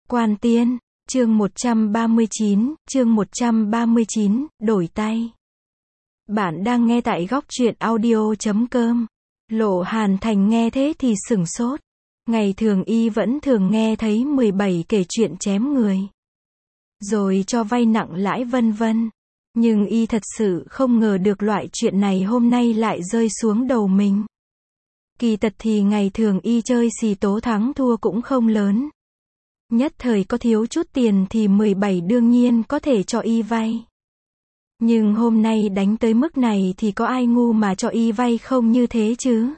Quan Tiên, chương 139, đổi tay. Bạn đang nghe tại góc truyện audio.com. Lộ Hàn Thành nghe thế thì sửng sốt. Ngày thường y vẫn thường nghe thấy 17 kể chuyện chém người, rồi cho vay nặng lãi vân vân. Nhưng y thật sự không ngờ được loại chuyện này hôm nay lại rơi xuống đầu mình. Kỳ thật thì ngày thường y chơi xì tố thắng thua cũng không lớn. Nhất thời có thiếu chút tiền thì 17 đương nhiên có thể cho y vay. Nhưng hôm nay đánh tới mức này thì có ai ngu mà cho y vay không như thế chứ?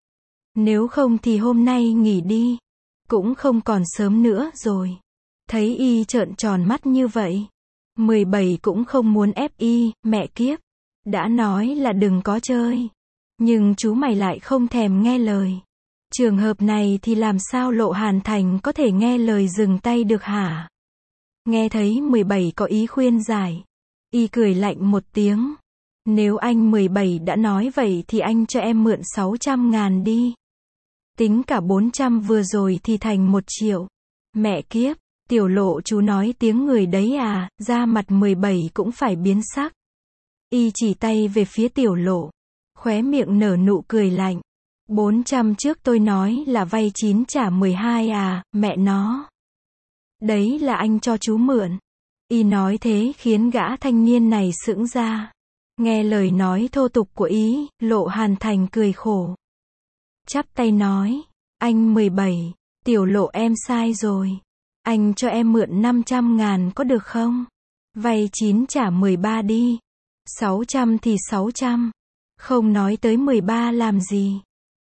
Nếu không thì hôm nay nghỉ đi. Cũng không còn sớm nữa rồi. Thấy y trợn tròn mắt như vậy, 17 cũng không muốn ép y, mẹ kiếp. Đã nói là đừng có chơi. Nhưng chú mày lại không thèm nghe lời. Trường hợp này thì làm sao Lộ Hàn Thành có thể nghe lời dừng tay được hả? Nghe thấy 17 có ý khuyên giải, y cười lạnh một tiếng. Nếu anh 17 đã nói vậy thì anh cho em mượn 600.000 đi. Tính cả 400 vừa rồi thì thành 1 triệu. Mẹ kiếp, tiểu Lộ chú nói tiếng người đấy à? Da mặt 17 cũng phải biến sắc. Y chỉ tay về phía tiểu Lộ, khóe miệng nở nụ cười lạnh. 400 trước tôi nói là vay 9 trả 12 à, mẹ nó. Đấy là anh cho chú mượn. Y nói thế khiến gã thanh niên này sững ra. Nghe lời nói thô tục của ý, Lộ Hàn Thành cười khổ. Chắp tay nói, anh 17, tiểu Lộ em sai rồi. Anh cho em mượn 500.000 có được không? Vay 9 trả 13 đi. 600 thì 600. Không nói tới 13 làm gì.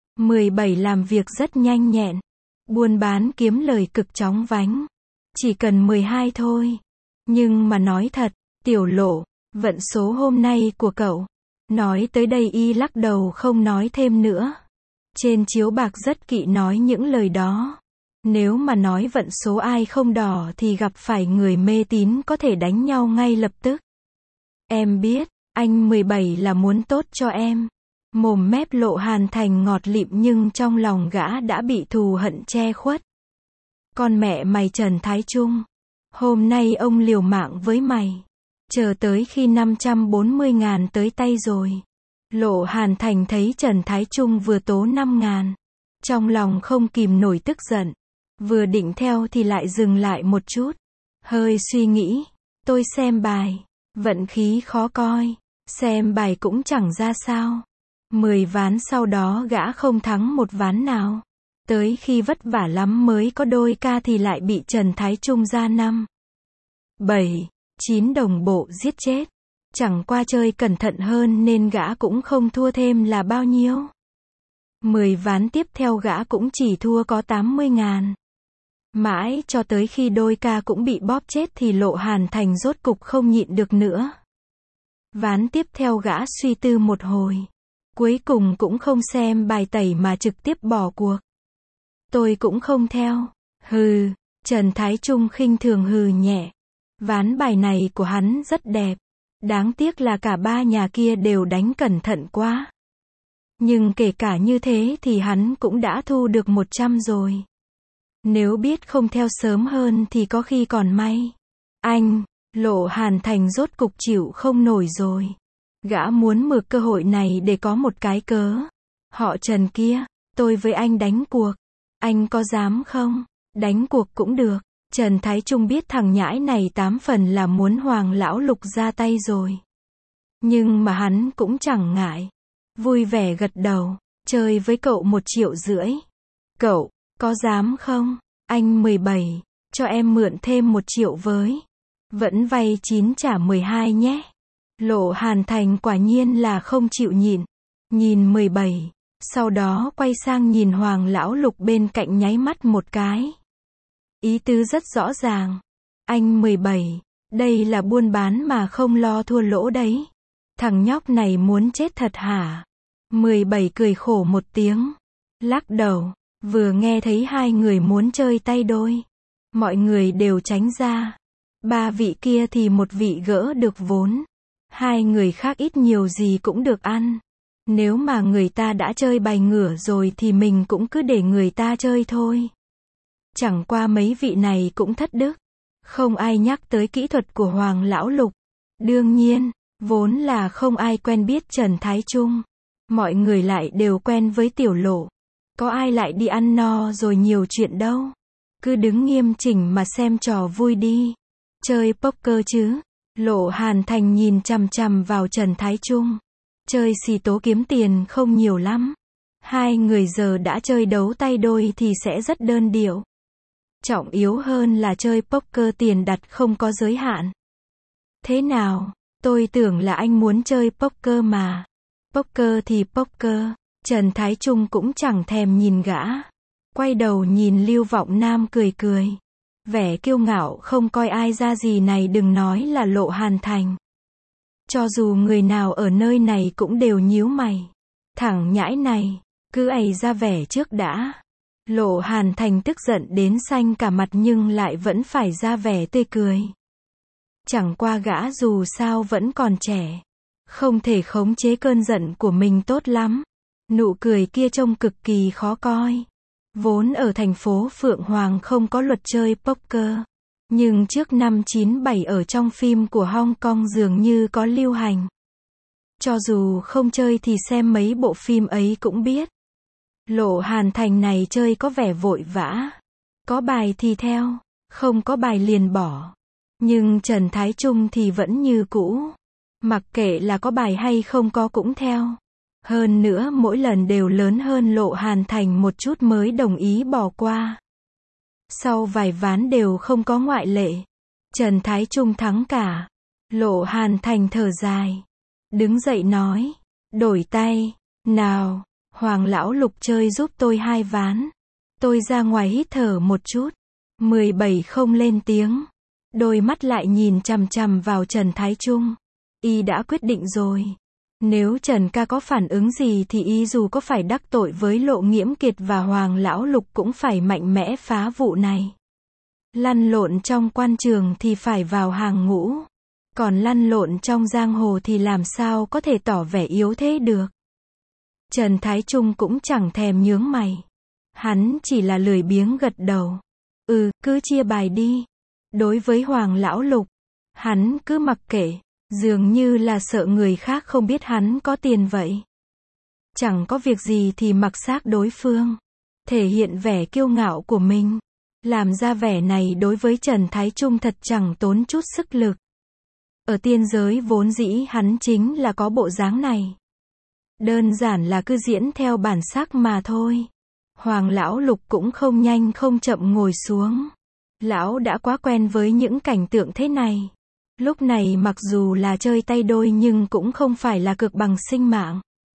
17 làm việc rất nhanh nhẹn. Buôn bán kiếm lời cực chóng vánh. Chỉ cần 12 thôi. Nhưng mà nói thật, tiểu Lộ, vận số hôm nay của cậu. Nói tới đây y lắc đầu không nói thêm nữa. Trên chiếu bạc rất kỵ nói những lời đó. Nếu mà nói vận số ai không đỏ thì gặp phải người mê tín có thể đánh nhau ngay lập tức. Em biết, anh 17 là muốn tốt cho em. Mồm mép Lộ Hàn Thành ngọt lịm nhưng trong lòng gã đã bị thù hận che khuất. Con mẹ mày Trần Thái Trung. Hôm nay ông liều mạng với mày. Chờ tới khi 540.000 tới tay rồi. Lộ Hàn Thành thấy Trần Thái Trung vừa tố 5.000. Trong lòng không kìm nổi tức giận. Vừa định theo thì lại dừng lại một chút. Hơi suy nghĩ. Tôi xem bài. Vận khí khó coi. Xem bài cũng chẳng ra sao. 10 ván sau đó gã không thắng một ván nào. Tới khi vất vả lắm mới có đôi ca thì lại bị Trần Thái Trung ra 5, 7, 9 đồng bộ giết chết. Chẳng qua chơi cẩn thận hơn nên gã cũng không thua thêm là bao nhiêu. 10 ván tiếp theo gã cũng chỉ thua có 80.000. Mãi cho tới khi đôi ca cũng bị bóp chết thì Lộ Hàn Thành rốt cục không nhịn được nữa. Ván tiếp theo gã suy tư một hồi. Cuối cùng cũng không xem bài tẩy mà trực tiếp bỏ cuộc. Tôi cũng không theo. Hừ, Trần Thái Trung khinh thường hừ nhẹ. Ván bài này của hắn rất đẹp. Đáng tiếc là cả ba nhà kia đều đánh cẩn thận quá. Nhưng kể cả như thế thì hắn cũng đã thu được 100 rồi. Nếu biết không theo sớm hơn thì có khi còn may. Anh, Lộ Hàn Thành rốt cục chịu không nổi rồi. Gã muốn mượn cơ hội này để có một cái cớ. Họ Trần kia, tôi với anh đánh cuộc. Anh có dám không? Đánh cuộc cũng được. Trần Thái Trung biết thằng nhãi này 8 phần là muốn Hoàng Lão Lục ra tay rồi. Nhưng mà hắn cũng chẳng ngại. Vui vẻ gật đầu. Chơi với cậu 1,5 triệu. Cậu, có dám không? Anh 17, cho em mượn thêm 1 triệu với. Vẫn vay 9 trả 12 nhé. Lộ Hàn Thành quả nhiên là không chịu nhịn. Nhìn 17. Sau đó quay sang nhìn Hoàng Lão Lục bên cạnh nháy mắt một cái. Ý tứ rất rõ ràng. Anh 17, đây là buôn bán mà không lo thua lỗ đấy. Thằng nhóc này muốn chết thật hả? 17 cười khổ một tiếng. Lắc đầu. Vừa nghe thấy hai người muốn chơi tay đôi. Mọi người đều tránh ra. Ba vị kia thì một vị gỡ được vốn. Hai người khác ít nhiều gì cũng được ăn. Nếu mà người ta đã chơi bài ngửa rồi thì mình cũng cứ để người ta chơi thôi. Chẳng qua mấy vị này cũng thất đức. Không ai nhắc tới kỹ thuật của Hoàng Lão Lục. Đương nhiên, vốn là không ai quen biết Trần Thái Trung. Mọi người lại đều quen với Tiểu Lộ. Có ai lại đi ăn no rồi nhiều chuyện đâu. Cứ đứng nghiêm chỉnh mà xem trò vui đi. Chơi poker chứ. Lộ Hàn Thành nhìn chằm chằm vào Trần Thái Trung. Chơi xì tố kiếm tiền không nhiều lắm. Hai người giờ đã chơi đấu tay đôi thì sẽ rất đơn điệu. Trọng yếu hơn là chơi poker tiền đặt không có giới hạn. Thế nào? Tôi tưởng là anh muốn chơi poker mà. Poker thì poker. Trần Thái Trung cũng chẳng thèm nhìn gã. Quay đầu nhìn Lưu Vọng Nam cười cười. Vẻ kiêu ngạo không coi ai ra gì này, đừng nói là Lộ Hàn Thành. Cho dù người nào ở nơi này cũng đều nhíu mày. Thằng nhãi này, cứ ày ra vẻ trước đã. Lộ Hàn Thành tức giận đến xanh cả mặt nhưng lại vẫn phải ra vẻ tươi cười. Chẳng qua gã dù sao vẫn còn trẻ. Không thể khống chế cơn giận của mình tốt lắm. Nụ cười kia trông cực kỳ khó coi. Vốn ở thành phố Phượng Hoàng không có luật chơi poker. Nhưng trước năm 97 ở trong phim của Hong Kong dường như có lưu hành. Cho dù không chơi thì xem mấy bộ phim ấy cũng biết. Lộ Hàn Thành này chơi có vẻ vội vã. Có bài thì theo, không có bài liền bỏ. Nhưng Trần Thái Trung thì vẫn như cũ. Mặc kệ là có bài hay không có cũng theo. Hơn nữa mỗi lần đều lớn hơn Lộ Hàn Thành một chút mới đồng ý bỏ qua. Sau vài ván đều không có ngoại lệ. Trần Thái Trung thắng cả. Lộ Hàn Thành thở dài. Đứng dậy nói. Đổi tay. Nào, Hoàng Lão Lục chơi giúp tôi 2 ván. Tôi ra ngoài hít thở một chút. 17 không lên tiếng. Đôi mắt lại nhìn chằm chằm vào Trần Thái Trung. Y đã quyết định rồi. Nếu Trần ca có phản ứng gì thì y dù có phải đắc tội với Lộ Nghiễm Kiệt và Hoàng Lão Lục cũng phải mạnh mẽ phá vụ này. Lăn lộn trong quan trường thì phải vào hàng ngũ. Còn lăn lộn trong giang hồ thì làm sao có thể tỏ vẻ yếu thế được. Trần Thái Trung cũng chẳng thèm nhướng mày. Hắn chỉ là lười biếng gật đầu. Cứ chia bài đi. Đối với Hoàng Lão Lục, hắn cứ mặc kệ. Dường như là sợ người khác không biết hắn có tiền vậy. Chẳng có việc gì thì mặc xác đối phương. Thể hiện vẻ kiêu ngạo của mình. Làm ra vẻ này đối với Trần Thái Trung thật chẳng tốn chút sức lực. Ở tiên giới vốn dĩ hắn chính là có bộ dáng này. Đơn giản là cứ diễn theo bản sắc mà thôi. Hoàng Lão Lục cũng không nhanh không chậm ngồi xuống. Lão đã quá quen với những cảnh tượng thế này. Lúc này mặc dù là chơi tay đôi nhưng cũng không phải là cược bằng sinh mạng.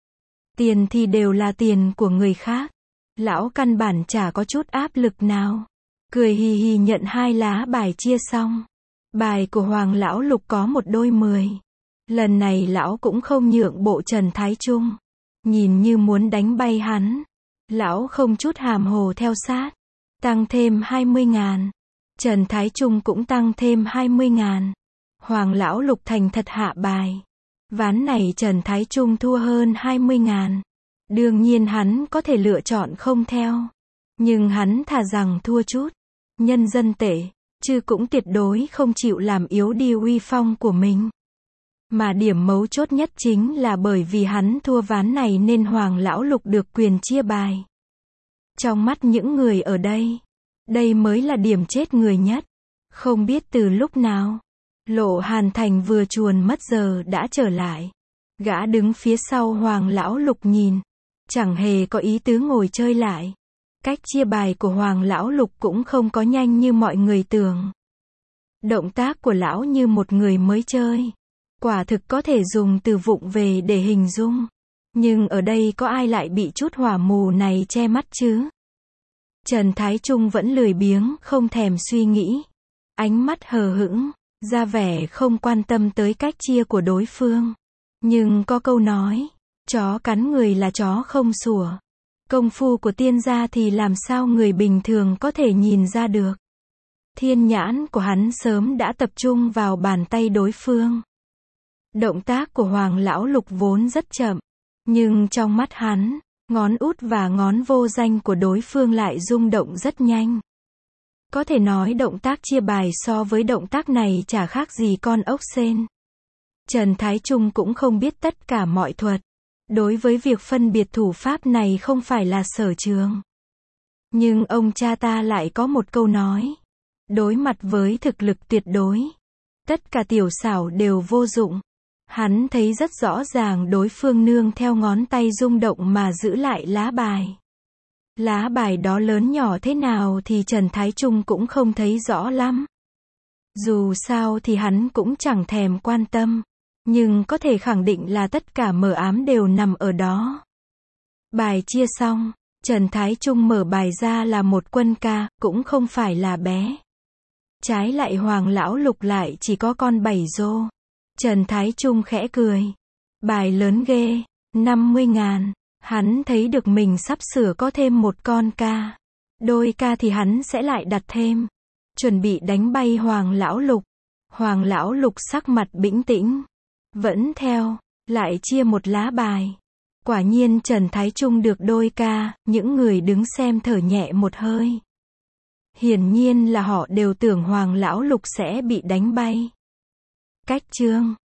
Tiền thì đều là tiền của người khác. Lão căn bản chả có chút áp lực nào. Cười hì hì nhận 2 lá bài chia xong. Bài của Hoàng Lão Lục có một đôi 10. Lần này lão cũng không nhượng bộ Trần Thái Trung. Nhìn như muốn đánh bay hắn. Lão không chút hàm hồ theo sát. Tăng thêm 20.000. Trần Thái Trung cũng tăng thêm 20.000. Hoàng Lão Lục thành thật hạ bài. Ván này Trần Thái Trung thua hơn 20.000. Đương nhiên hắn có thể lựa chọn không theo. Nhưng hắn thà rằng thua chút. Nhân dân tệ. Chứ cũng tuyệt đối không chịu làm yếu đi uy phong của mình. Mà điểm mấu chốt nhất chính là bởi vì hắn thua ván này nên Hoàng Lão Lục được quyền chia bài. Trong mắt những người ở đây, đây mới là điểm chết người nhất. Không biết từ lúc nào, Lộ Hàn Thành vừa chuồn mất giờ đã trở lại. Gã đứng phía sau Hoàng Lão Lục nhìn, chẳng hề có ý tứ ngồi chơi lại. Cách chia bài của Hoàng Lão Lục cũng không có nhanh như mọi người tưởng. Động tác của lão như một người mới chơi. Quả thực có thể dùng từ vụng về để hình dung. Nhưng ở đây có ai lại bị chút hỏa mù này che mắt chứ? Trần Thái Trung vẫn lười biếng, không thèm suy nghĩ. Ánh mắt hờ hững, ra vẻ không quan tâm tới cách chia của đối phương. Nhưng có câu nói, chó cắn người là chó không sủa. Công phu của tiên gia thì làm sao người bình thường có thể nhìn ra được. Thiên nhãn của hắn sớm đã tập trung vào bàn tay đối phương. Động tác của Hoàng Lão Lục vốn rất chậm. Nhưng trong mắt hắn, ngón út và ngón vô danh của đối phương lại rung động rất nhanh. Có thể nói động tác chia bài so với động tác này chả khác gì con ốc sên. Trần Thái Trung cũng không biết tất cả mọi thuật. Đối với việc phân biệt thủ pháp này không phải là sở trường. Nhưng ông cha ta lại có một câu nói. Đối mặt với thực lực tuyệt đối, tất cả tiểu xảo đều vô dụng. Hắn thấy rất rõ ràng đối phương nương theo ngón tay rung động mà giữ lại lá bài. Lá bài đó lớn nhỏ thế nào thì Trần Thái Trung cũng không thấy rõ lắm. Dù sao thì hắn cũng chẳng thèm quan tâm. Nhưng có thể khẳng định là tất cả mờ ám đều nằm ở đó. Bài chia xong, Trần Thái Trung mở bài ra là một quân ca, cũng không phải là bé. Trái lại Hoàng Lão Lục lại chỉ có con 7 rô. Trần Thái Trung khẽ cười. Bài lớn ghê, 50.000. Hắn thấy được mình sắp sửa có thêm một con ca. Đôi ca thì hắn sẽ lại đặt thêm. Chuẩn bị đánh bay Hoàng Lão Lục. Hoàng Lão Lục sắc mặt bĩnh tĩnh. Vẫn theo, lại chia một lá bài. Quả nhiên Trần Thái Trung được đôi ca, những người đứng xem thở nhẹ một hơi. Hiển nhiên là họ đều tưởng Hoàng Lão Lục sẽ bị đánh bay. Cách chương